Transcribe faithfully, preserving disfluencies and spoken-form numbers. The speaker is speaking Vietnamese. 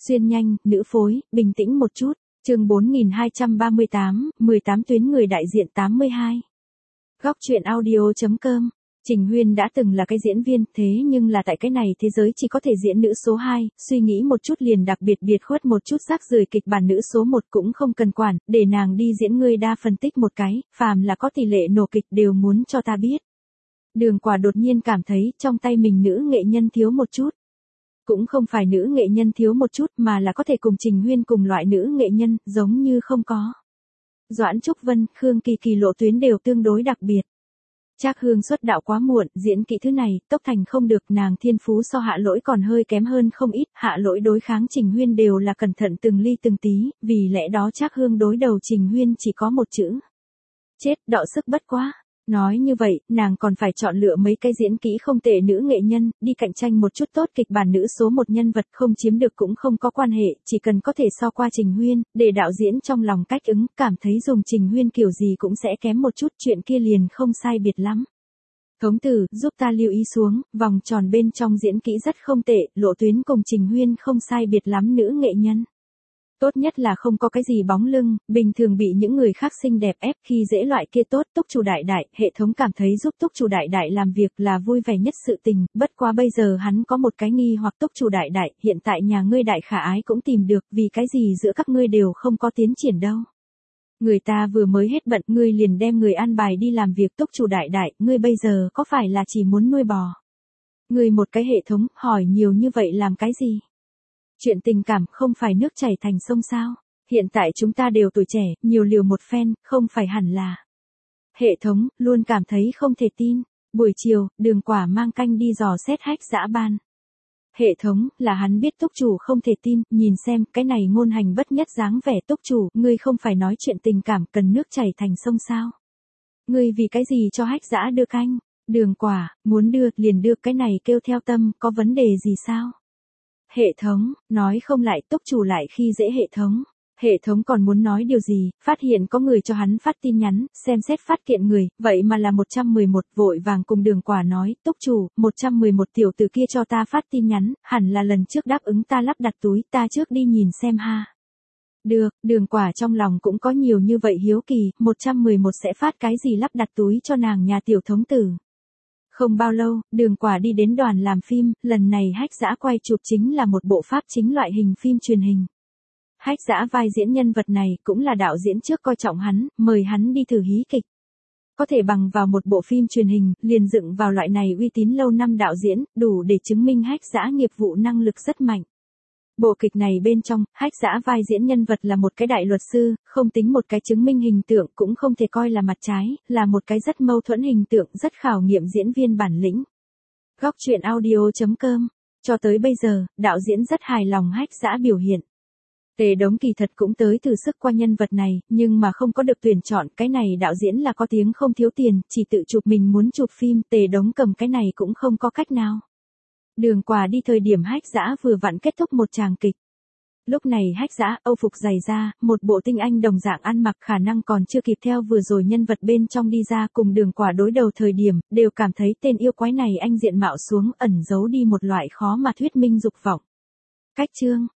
Xuyên nhanh, nữ phối, bình tĩnh một chút. Chương bốn nghìn hai trăm ba mươi tám, mười tám tuyến người đại diện tám mươi hai. Góc truyện audio chấm com. Trình Huyên đã từng là cái diễn viên, thế nhưng là tại cái này thế giới chỉ có thể diễn nữ số hai, suy nghĩ một chút liền đặc biệt biệt khuất một chút rác rưởi kịch bản nữ số một cũng không cần quản, để nàng đi diễn ngươi đa phân tích một cái, phàm là có tỷ lệ nổ kịch đều muốn cho ta biết. Đường Quả đột nhiên cảm thấy trong tay mình nữ nghệ nhân thiếu một chút. Cũng không phải nữ nghệ nhân thiếu một chút mà là có thể cùng Trình Huyên cùng loại nữ nghệ nhân, giống như không có. Doãn Trúc Vân, Khương Kỳ Kỳ lộ tuyến đều tương đối đặc biệt. Trác Hương xuất đạo quá muộn, diễn kỹ thứ này, tốc thành không được, nàng thiên phú so Hạ Lỗi còn hơi kém hơn không ít, Hạ Lỗi đối kháng Trình Huyên đều là cẩn thận từng ly từng tí, vì lẽ đó Trác Hương đối đầu Trình Huyên chỉ có một chữ. Chết, đọ sức bất quá. Nói như vậy, nàng còn phải chọn lựa mấy cái diễn kỹ không tệ nữ nghệ nhân, đi cạnh tranh một chút tốt kịch bản nữ số một nhân vật không chiếm được cũng không có quan hệ, chỉ cần có thể so qua Trình Huyên, để đạo diễn trong lòng cách ứng, cảm thấy dùng Trình Huyên kiểu gì cũng sẽ kém một chút, chuyện kia liền không sai biệt lắm. Thống tử, giúp ta lưu ý xuống, vòng tròn bên trong diễn kỹ rất không tệ, lộ tuyến cùng Trình Huyên không sai biệt lắm nữ nghệ nhân. Tốt nhất là không có cái gì bóng lưng, bình thường bị những người khác xinh đẹp ép khi dễ loại kia tốt. Túc Chủ Đại Đại, hệ thống cảm thấy giúp Túc Chủ Đại Đại làm việc là vui vẻ nhất sự tình, bất quá bây giờ hắn có một cái nghi hoặc. Túc Chủ Đại Đại, hiện tại nhà ngươi đại khả ái cũng tìm được, vì cái gì giữa các ngươi đều không có tiến triển đâu. Người ta vừa mới hết bận, ngươi liền đem người an bài đi làm việc. Túc Chủ Đại Đại, ngươi bây giờ có phải là chỉ muốn nuôi bò? Ngươi một cái hệ thống, hỏi nhiều như vậy làm cái gì? Chuyện tình cảm không phải nước chảy thành sông sao? Hiện tại chúng ta đều tuổi trẻ, nhiều liều một phen, không phải hẳn là. Hệ thống, luôn cảm thấy không thể tin. Buổi chiều, Đường Quả mang canh đi dò xét Hách Dã Ban. Hệ thống, là hắn biết Túc Chủ không thể tin, nhìn xem, cái này ngôn hành bất nhất dáng vẻ. Túc Chủ, ngươi không phải nói chuyện tình cảm cần nước chảy thành sông sao? Ngươi vì cái gì cho Hách Dã đưa canh? Đường Quả, muốn đưa, liền đưa, cái này kêu theo tâm, có vấn đề gì sao? Hệ thống, nói không lại. Túc Chủ lại khi dễ hệ thống. Hệ thống còn muốn nói điều gì, phát hiện có người cho hắn phát tin nhắn, xem xét phát kiện người, vậy mà là một trăm mười một, vội vàng cùng Đường Quả nói, Túc Chủ, một trăm mười một tiểu tử kia cho ta phát tin nhắn, hẳn là lần trước đáp ứng ta lắp đặt túi, ta trước đi nhìn xem ha. Được, Đường Quả trong lòng cũng có nhiều như vậy hiếu kỳ, một trăm mười một sẽ phát cái gì lắp đặt túi cho nàng nhà tiểu thống tử. Không bao lâu, Đường Quả đi đến đoàn làm phim, lần này Hách Dã quay chụp chính là một bộ pháp chính loại hình phim truyền hình. Hách Dã vai diễn nhân vật này cũng là đạo diễn trước coi trọng hắn, mời hắn đi thử hí kịch. Có thể bằng vào một bộ phim truyền hình, liền dựng vào loại này uy tín lâu năm đạo diễn, đủ để chứng minh Hách Dã nghiệp vụ năng lực rất mạnh. Bộ kịch này bên trong, Hách Dã vai diễn nhân vật là một cái đại luật sư, không tính một cái chứng minh hình tượng cũng không thể coi là mặt trái, là một cái rất mâu thuẫn hình tượng, rất khảo nghiệm diễn viên bản lĩnh. Góc truyện audio chấm com. Cho tới bây giờ, đạo diễn rất hài lòng Hách Dã biểu hiện. Tề Đống kỳ thật cũng tới thử sức qua nhân vật này, nhưng mà không có được tuyển chọn, cái này đạo diễn là có tiếng không thiếu tiền, chỉ tự chụp mình muốn chụp phim, Tề Đống cầm cái này cũng không có cách nào. Đường Quả đi thời điểm Hách Dã vừa vặn kết thúc một tràng kịch. Lúc này Hách Dã âu phục dày ra, một bộ tinh anh đồng dạng ăn mặc, khả năng còn chưa kịp theo vừa rồi nhân vật bên trong đi ra, cùng Đường Quả đối đầu thời điểm, đều cảm thấy tên yêu quái này anh diện mạo xuống, ẩn giấu đi một loại khó mà thuyết minh dục vọng. Cách chương